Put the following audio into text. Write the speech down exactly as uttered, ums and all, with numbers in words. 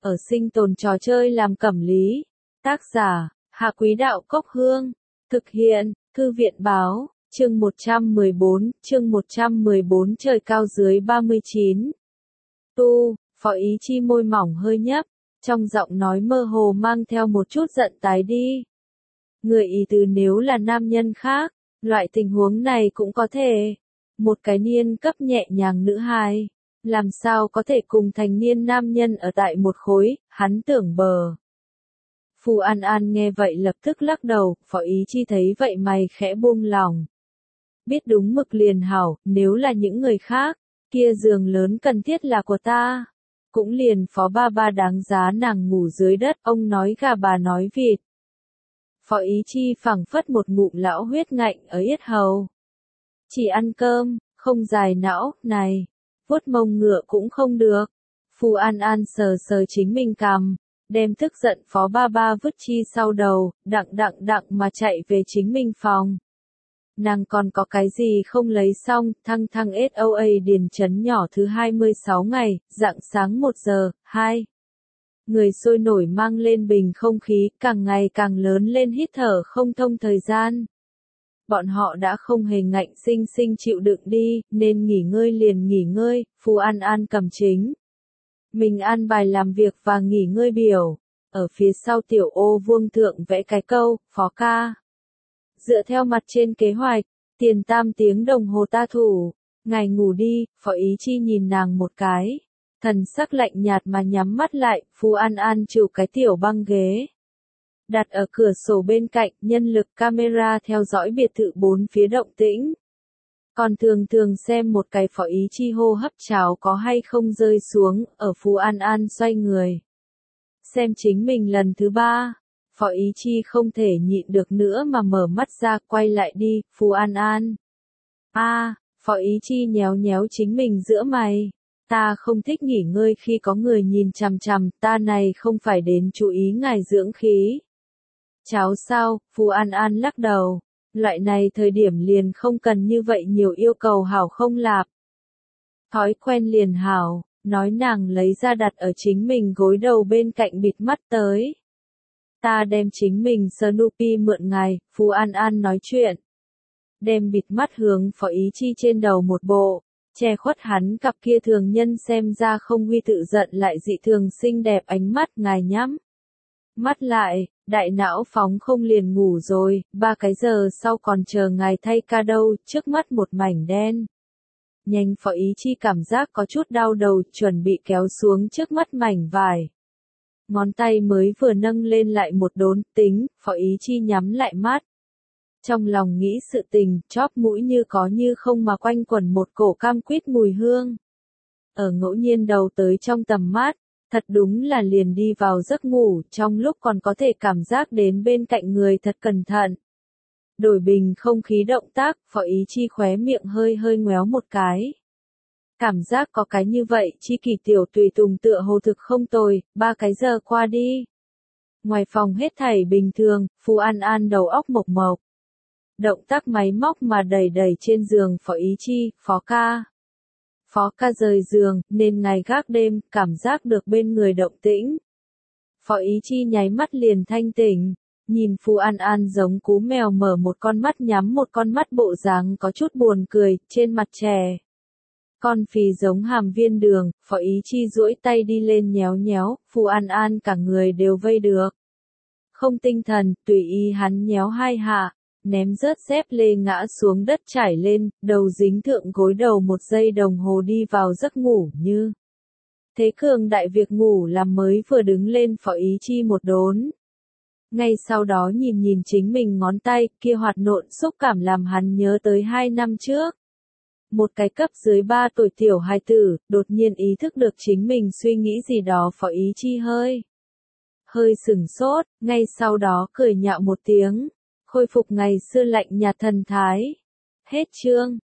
ở sinh tồn trò chơi làm cẩm lý. Tác giả, Hạ Quý Đạo Cốc Hương. Thực hiện, Thư viện Báo, chương một trăm mười bốn, chương một trăm mười bốn trời cao dưới ba mươi chín. Tu, Phó Ý Chi môi mỏng hơi nhấp, trong giọng nói mơ hồ mang theo một chút giận tái đi. Người ý tứ nếu là nam nhân khác, loại tình huống này cũng có thể. Một cái niên cấp nhẹ nhàng nữ hài, làm sao có thể cùng thành niên nam nhân ở tại một khối, hắn tưởng bờ. Phù An An nghe vậy lập tức lắc đầu, Phó Ý Chi thấy vậy mày khẽ buông lòng. Biết đúng mực liền hảo, nếu là những người khác, kia giường lớn cần thiết là của ta. Cũng liền Phó ba ba đáng giá nàng ngủ dưới đất, ông nói gà bà nói vịt. Phó Ý Chi phảng phất một ngụm lão huyết ngạnh ở yết hầu. Chỉ ăn cơm, không dài não, này, vuốt mông ngựa cũng không được. Phù An An sờ sờ chính mình cằm, đem tức giận Phó ba ba vứt chi sau đầu, đặng đặng đặng mà chạy về chính mình phòng. Nàng còn có cái gì không lấy xong, thăng thăng ét o a điền chấn nhỏ thứ hai mươi sáu ngày, rạng sáng một giờ, hai. Người sôi nổi mang lên bình không khí, càng ngày càng lớn lên hít thở không thông thời gian. Bọn họ đã không hề ngạnh sinh sinh chịu đựng đi, nên nghỉ ngơi liền nghỉ ngơi, Phù An An cầm chính. Mình an bài làm việc và nghỉ ngơi biểu. Ở phía sau tiểu ô vuông thượng vẽ cái câu, Phó ca. Dựa theo mặt trên kế hoạch, tiền tam tiếng đồng hồ ta thủ. Ngài ngủ đi, Phó Ý Chi nhìn nàng một cái. Thần sắc lạnh nhạt mà nhắm mắt lại, Phù An An chịu cái tiểu băng ghế. Đặt ở cửa sổ bên cạnh, nhân lực camera theo dõi biệt thự bốn phía động tĩnh. Còn thường thường xem một cái Phó Ý Chi hô hấp cháo có hay không rơi xuống, ở Phù An An xoay người. Xem chính mình lần thứ ba, Phó Ý Chi không thể nhịn được nữa mà mở mắt ra, quay lại đi, Phù An An. A, à, Phó Ý Chi nhéo nhéo chính mình giữa mày. Ta không thích nghỉ ngơi khi có người nhìn chằm chằm, ta này không phải đến chú ý ngài dưỡng khí. Cháu sao, Phù An An lắc đầu, loại này thời điểm liền không cần như vậy nhiều yêu cầu hảo không lạp. Thói quen liền hảo, nói nàng lấy ra đặt ở chính mình gối đầu bên cạnh bịt mắt tới. Ta đem chính mình Snoopy mượn ngài, Phù An An nói chuyện. Đem bịt mắt hướng Phó Ý Chi trên đầu một bộ, che khuất hắn cặp kia thường nhân xem ra không huy tự giận lại dị thường xinh đẹp ánh mắt, ngài nhắm mắt lại, đại não phóng không liền ngủ rồi, ba cái giờ sau còn chờ ngài thay ca đâu, trước mắt một mảnh đen. Nhanh Phó Ý Chi cảm giác có chút đau đầu, chuẩn bị kéo xuống trước mắt mảnh vải. Ngón tay mới vừa nâng lên lại một đốn, tính, Phó Ý Chi nhắm lại mắt. Trong lòng nghĩ sự tình, chóp mũi như có như không mà quanh quẩn một cổ cam quýt mùi hương. Ở ngẫu nhiên đầu tới trong tầm mắt, thật đúng là liền đi vào giấc ngủ, trong lúc còn có thể cảm giác đến bên cạnh người thật cẩn thận. Đổi bình không khí động tác, Phó Ý Chi khóe miệng hơi hơi ngoéo một cái. Cảm giác có cái như vậy, chi kỳ tiểu tùy tùng tựa hồ thực không tồi, ba cái giờ qua đi. Ngoài phòng hết thảy bình thường, Phù An An đầu óc mộc mộc. Động tác máy móc mà đầy đầy trên giường, Phó Ý Chi, Phó ca. Phó ca rời giường, nên ngày gác đêm, cảm giác được bên người động tĩnh. Phó Ý Chi nháy mắt liền thanh tỉnh, nhìn Phù An An giống cú mèo mở một con mắt nhắm một con mắt bộ dáng có chút buồn cười, trên mặt trẻ. Con phì giống hàm viên đường, Phó Ý Chi duỗi tay đi lên nhéo nhéo, Phù An An cả người đều vây được. Không tinh thần, tùy ý hắn nhéo hai hạ. Ném rớt dép lê ngã xuống đất trải lên, đầu dính thượng gối đầu một giây đồng hồ đi vào giấc ngủ như. Thế cường đại việc ngủ làm mới vừa đứng lên Phó Ý Chi một đốn. Ngay sau đó nhìn nhìn chính mình ngón tay, kia hoạt nộn xúc cảm làm hắn nhớ tới hai năm trước. Một cái cấp dưới ba tuổi tiểu hài tử, đột nhiên ý thức được chính mình suy nghĩ gì đó Phó Ý Chi hơi. Hơi sửng sốt, ngay sau đó cười nhạo một tiếng. Khôi phục ngày xưa lạnh nhạt thần thái. Hết chương.